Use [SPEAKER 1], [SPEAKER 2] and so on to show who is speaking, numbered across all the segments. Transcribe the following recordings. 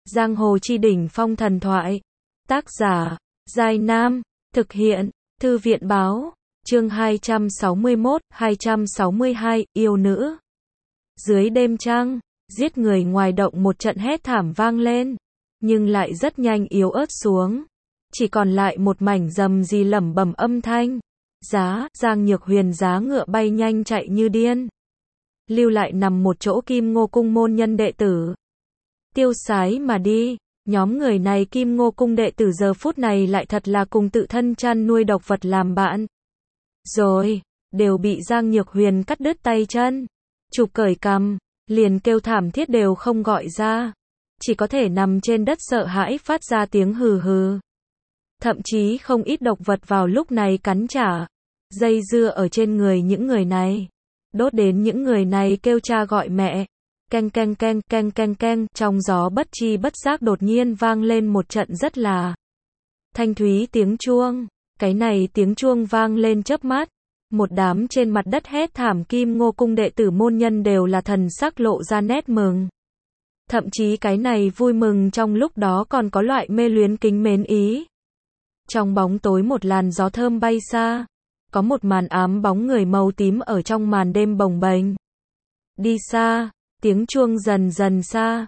[SPEAKER 1] Giang hồ chi đỉnh phong thần thoại. Tác giả, Giai Nam. Thực hiện, Thư viện báo. Chương 261, 262, yêu nữ. Dưới đêm trăng, giết người ngoài động một trận hét thảm vang lên, nhưng lại rất nhanh yếu ớt xuống. Chỉ còn lại một mảnh rầm rì lẩm bẩm âm thanh. Giang Nhược Huyền giá ngựa bay nhanh chạy như điên. Lưu lại nằm một chỗ Kim Ngô Cung môn nhân đệ tử. Tiêu sái mà đi, nhóm người này Kim Ngô Cung đệ tử giờ phút này lại thật là cùng tự thân chăn nuôi độc vật làm bạn. Rồi, đều bị Giang Nhược Huyền cắt đứt tay chân, chụp cởi cằm, liền kêu thảm thiết đều không gọi ra. Chỉ có thể nằm trên đất sợ hãi phát ra tiếng hừ hừ. Thậm chí không ít độc vật vào lúc này cắn trả, dây dưa ở trên người những người này, đốt đến những người này kêu cha gọi mẹ. Keng keng keng keng keng keng, trong gió bất chi bất giác đột nhiên vang lên một trận rất là thanh thúy tiếng chuông. Cái này tiếng chuông vang lên chớp mắt, một đám trên mặt đất hét thảm Kim Ngô Cung đệ tử môn nhân đều là thần sắc lộ ra nét mừng. Thậm chí cái này vui mừng trong lúc đó còn có loại mê luyến kính mến ý. Trong bóng tối một làn gió thơm bay xa, có một màn ám bóng người màu tím ở trong màn đêm bồng bềnh. Đi xa, tiếng chuông dần dần xa.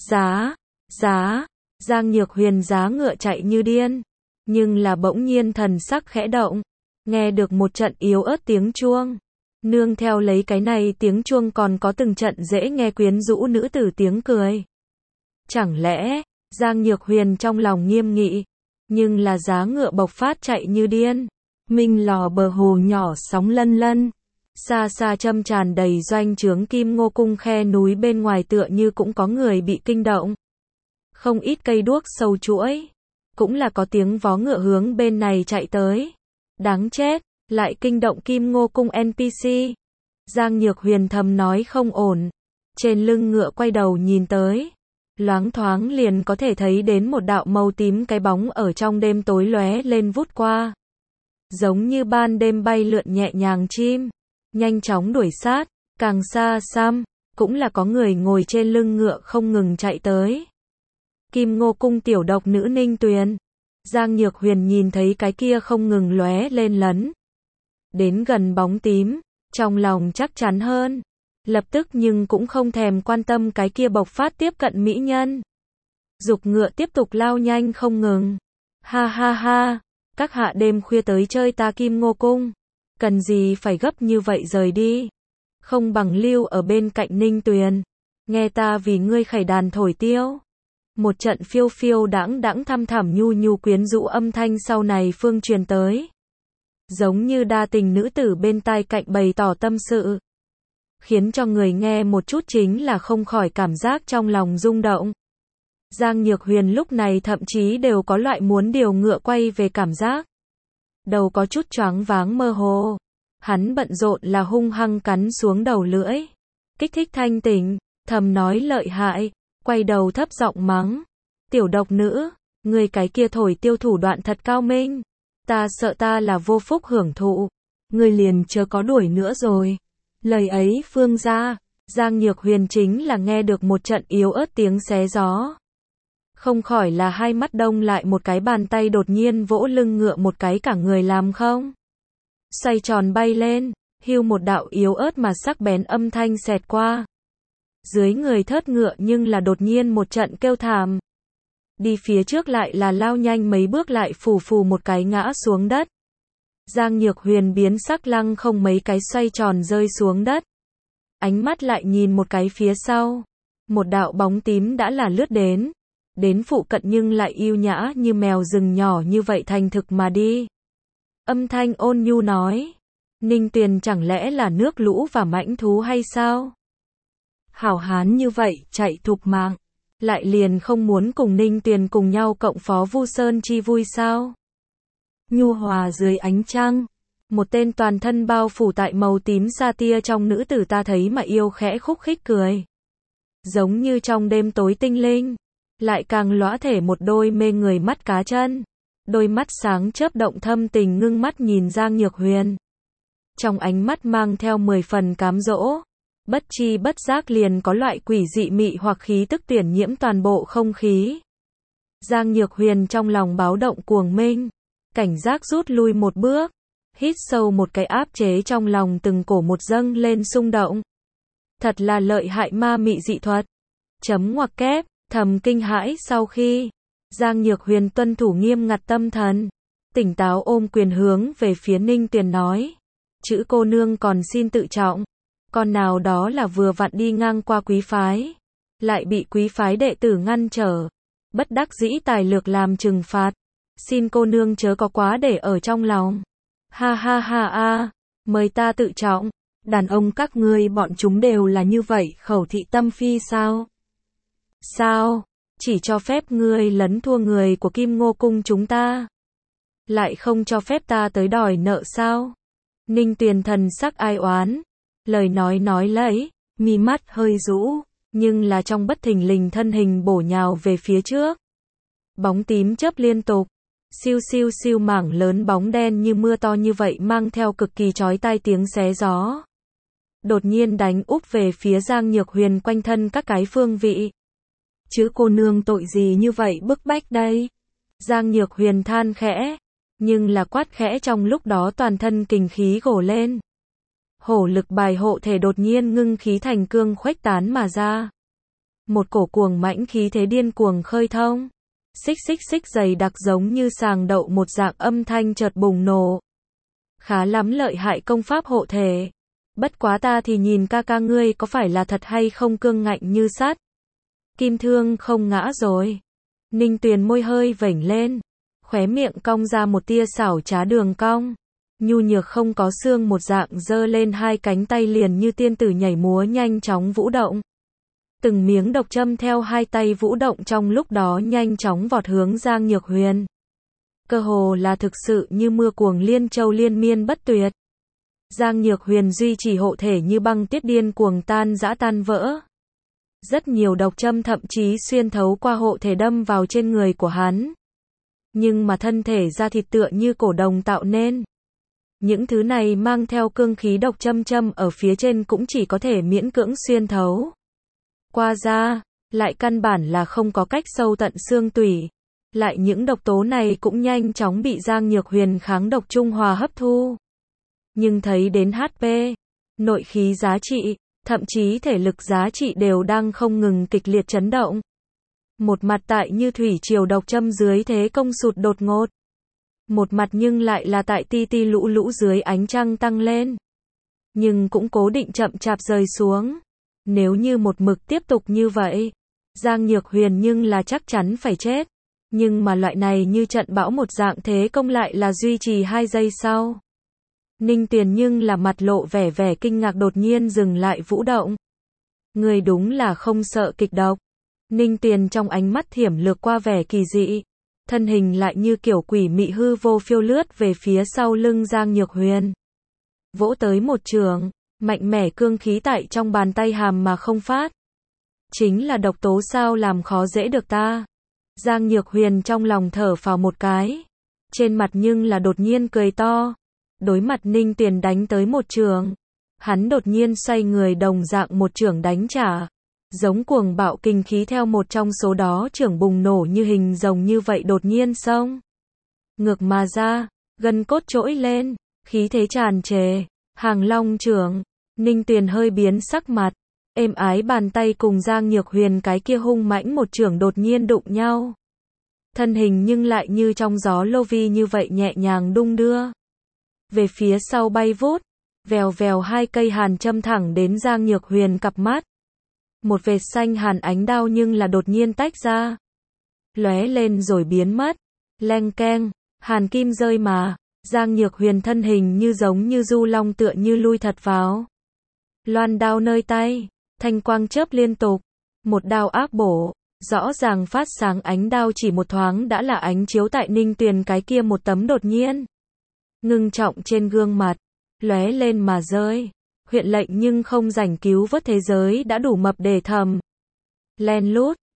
[SPEAKER 1] Giang Nhược Huyền giá ngựa chạy như điên, nhưng là bỗng nhiên thần sắc khẽ động, nghe được một trận yếu ớt tiếng chuông. Nương theo lấy cái này tiếng chuông còn có từng trận dễ nghe quyến rũ nữ tử tiếng cười. Chẳng lẽ, Giang Nhược Huyền trong lòng nghiêm nghị, nhưng là giá ngựa bộc phát chạy như điên. Minh lò bờ hồ nhỏ sóng lân lân. Xa xa châm tràn đầy doanh trướng Kim Ngô Cung khe núi bên ngoài tựa như cũng có người bị kinh động. Không ít cây đuốc sâu chuỗi, cũng là có tiếng vó ngựa hướng bên này chạy tới. Đáng chết, lại kinh động Kim Ngô Cung NPC. Giang Nhược Huyền thầm nói không ổn, trên lưng ngựa quay đầu nhìn tới. Loáng thoáng liền có thể thấy đến một đạo màu tím cái bóng ở trong đêm tối lóe lên vút qua. Giống như ban đêm bay lượn nhẹ nhàng chim, nhanh chóng đuổi sát, càng xa xăm, cũng là có người ngồi trên lưng ngựa không ngừng chạy tới. Kim Ngô Cung tiểu độc nữ Ninh Tuyền. Giang Nhược Huyền nhìn thấy cái kia không ngừng lóe lên lấn đến gần bóng tím, trong lòng chắc chắn hơn. Lập tức nhưng cũng không thèm quan tâm cái kia bộc phát tiếp cận mỹ nhân. Dục ngựa tiếp tục lao nhanh không ngừng. Ha ha ha, các hạ đêm khuya tới chơi ta Kim Ngô Cung, cần gì phải gấp như vậy rời đi. Không bằng lưu ở bên cạnh Ninh Tuyền, nghe ta vì ngươi khải đàn thổi tiêu. Một trận phiêu phiêu đãng đãng thăm thẳm nhu nhu quyến rũ âm thanh sau này phương truyền tới. Giống như đa tình nữ tử bên tai cạnh bày tỏ tâm sự, khiến cho người nghe một chút chính là không khỏi cảm giác trong lòng rung động. Giang Nhược Huyền lúc này thậm chí đều có loại muốn điều ngựa quay về cảm giác. Đầu có chút choáng váng mơ hồ. Hắn bận rộn là hung hăng cắn xuống đầu lưỡi, kích thích thanh tỉnh, thầm nói lợi hại, quay đầu thấp giọng mắng. Tiểu độc nữ, người cái kia thổi tiêu thủ đoạn thật cao minh. Ta sợ ta là vô phúc hưởng thụ. Người liền chớ có đuổi nữa rồi. Lời ấy phương ra, Giang Nhược Huyền chính là nghe được một trận yếu ớt tiếng xé gió. Không khỏi là hai mắt đông lại, một cái bàn tay đột nhiên vỗ lưng ngựa một cái cả người làm không. Xoay tròn bay lên, hưu một đạo yếu ớt mà sắc bén âm thanh xẹt qua. Dưới người thớt ngựa nhưng là đột nhiên một trận kêu thảm. Đi phía trước lại là lao nhanh mấy bước lại phù phù một cái ngã xuống đất. Giang Nhược Huyền biến sắc lăng không mấy cái xoay tròn rơi xuống đất. Ánh mắt lại nhìn một cái phía sau. Một đạo bóng tím đã là lướt đến phụ cận nhưng lại yêu nhã như mèo rừng nhỏ như vậy thành thực mà đi. Âm thanh ôn nhu nói. Ninh Tuyền chẳng lẽ là nước lũ và mãnh thú hay sao? Hảo hán như vậy chạy thục mạng, lại liền không muốn cùng Ninh Tuyền cùng nhau cộng phó Vu Sơn chi vui sao? Nhu hòa dưới ánh trăng, một tên toàn thân bao phủ tại màu tím sa tia trong nữ tử ta thấy mà yêu khẽ khúc khích cười. Giống như trong đêm tối tinh linh, lại càng lóa thể một đôi mê người mắt cá chân. Đôi mắt sáng chớp động thâm tình ngưng mắt nhìn Giang Nhược Huyền. Trong ánh mắt mang theo 10 phần cám dỗ. bất chi bất giác liền có loại quỷ dị mị hoặc khí tức tuyển nhiễm toàn bộ không khí. Giang Nhược Huyền trong lòng báo động cuồng minh, cảnh giác rút lui một bước, hít sâu một cái áp chế trong lòng từng cổ một dâng lên xung động. Thật là lợi hại ma mị dị thuật. Chấm ngoặc kép, thầm kinh hãi sau khi Giang Nhược Huyền tuân thủ nghiêm ngặt tâm thần, tỉnh táo ôm quyền hướng về phía Ninh Tuyền nói. Chữ cô nương còn xin tự trọng, con nào đó là vừa vặn đi ngang qua quý phái, lại bị quý phái đệ tử ngăn trở, bất đắc dĩ tài lược làm trừng phạt, xin cô nương chớ có quá để ở trong lòng. Ha ha ha a, mời ta tự trọng, đàn ông các ngươi bọn chúng đều là như vậy, khẩu thị tâm phi sao? Sao, chỉ cho phép ngươi lấn thua người của Kim Ngô cung chúng ta, lại không cho phép ta tới đòi nợ sao? Ninh Tuyền thần sắc ai oán, lời nói lẫy, mi mắt hơi rũ, nhưng là trong bất thình lình thân hình bổ nhào về phía trước. Bóng tím chớp liên tục, siêu siêu siêu mảng lớn bóng đen như mưa to như vậy mang theo cực kỳ chói tai tiếng xé gió. Đột nhiên đánh úp về phía Giang Nhược Huyền quanh thân các cái phương vị. Chứ cô nương tội gì như vậy bức bách đây? Giang Nhược Huyền than khẽ, nhưng là quát khẽ trong lúc đó toàn thân kình khí gổ lên. Hổ lực bài hộ thể đột nhiên ngưng khí thành cương khuếch tán mà ra. Một cổ cuồng mãnh khí thế điên cuồng khơi thông. Xích xích xích dày đặc giống như sàng đậu một dạng âm thanh chợt bùng nổ. Khá lắm lợi hại công pháp hộ thể. Bất quá ta thì nhìn ca ca ngươi có phải là thật hay không cương ngạnh như sắt. Kim thương không ngã rồi. Ninh Tuyền môi hơi vểnh lên, khóe miệng cong ra một tia xảo trá đường cong. Nhu nhược không có xương một dạng giơ lên hai cánh tay liền như tiên tử nhảy múa nhanh chóng vũ động. Từng miếng độc châm theo hai tay vũ động trong lúc đó nhanh chóng vọt hướng Giang Nhược Huyền. Cơ hồ là thực sự như mưa cuồng liên châu liên miên bất tuyệt. Giang Nhược Huyền duy trì hộ thể như băng tuyết điên cuồng tan rã tan vỡ. Rất nhiều độc châm thậm chí xuyên thấu qua hộ thể đâm vào trên người của hắn. Nhưng mà thân thể da thịt tựa như cổ đồng tạo nên. Những thứ này mang theo cương khí độc châm ở phía trên cũng chỉ có thể miễn cưỡng xuyên thấu qua da, lại căn bản là không có cách sâu tận xương tủy. Lại những độc tố này cũng nhanh chóng bị Giang Nhược Huyền kháng độc trung hòa hấp thu. Nhưng thấy đến HP, nội khí giá trị, thậm chí thể lực giá trị đều đang không ngừng kịch liệt chấn động. Một mặt tại như thủy triều độc châm dưới thế công sụt đột ngột. Một mặt nhưng lại là tại ti ti lũ lũ dưới ánh trăng tăng lên. Nhưng cũng cố định chậm chạp rơi xuống. Nếu như một mực tiếp tục như vậy, Giang Nhược Huyền nhưng là chắc chắn phải chết. Nhưng mà loại này như trận bão một dạng thế công lại là duy trì 2 giây sau. Ninh Tuyền nhưng là mặt lộ vẻ kinh ngạc đột nhiên dừng lại vũ động. Người đúng là không sợ kịch độc. Ninh Tuyền trong ánh mắt thiểm lược qua vẻ kỳ dị. Thân hình lại như kiểu quỷ mị hư vô phiêu lướt về phía sau lưng Giang Nhược Huyền. Vỗ tới một trường, mạnh mẽ cương khí tại trong bàn tay hàm mà không phát. Chính là độc tố sao làm khó dễ được ta. Giang Nhược Huyền trong lòng thở phào một cái. Trên mặt nhưng là đột nhiên cười to. Đối mặt Ninh Tuyền đánh tới một trường. Hắn đột nhiên xoay người đồng dạng một trường đánh trả. Giống cuồng bạo kinh khí theo một trong số đó trưởng bùng nổ như hình rồng như vậy đột nhiên xông ngược mà ra, gân cốt trỗi lên, khí thế tràn trề, hàng long trưởng. Ninh Tuyền hơi biến sắc mặt, êm ái bàn tay cùng Giang Nhược Huyền cái kia hung mãnh một trưởng đột nhiên đụng nhau. Thân hình nhưng lại như trong gió lô vi như vậy nhẹ nhàng đung đưa. Về phía sau bay vút, vèo vèo hai cây hàn châm thẳng đến Giang Nhược Huyền cặp mắt. Một vệt xanh hàn ánh đao nhưng là đột nhiên tách ra. Lóe lên rồi biến mất. Leng keng, hàn kim rơi mà. Giang Nhược Huyền thân hình như giống như du long tựa như lui thật vào. Loan đao nơi tay, thanh quang chớp liên tục. Một đao ác bổ, rõ ràng phát sáng ánh đao chỉ một thoáng đã là ánh chiếu tại Ninh Tuyền cái kia một tấm đột nhiên. Ngưng trọng trên gương mặt, lóe lên mà rơi. Huyện lệnh nhưng không rảnh cứu vớt thế giới đã đủ mập để thầm. Len lút,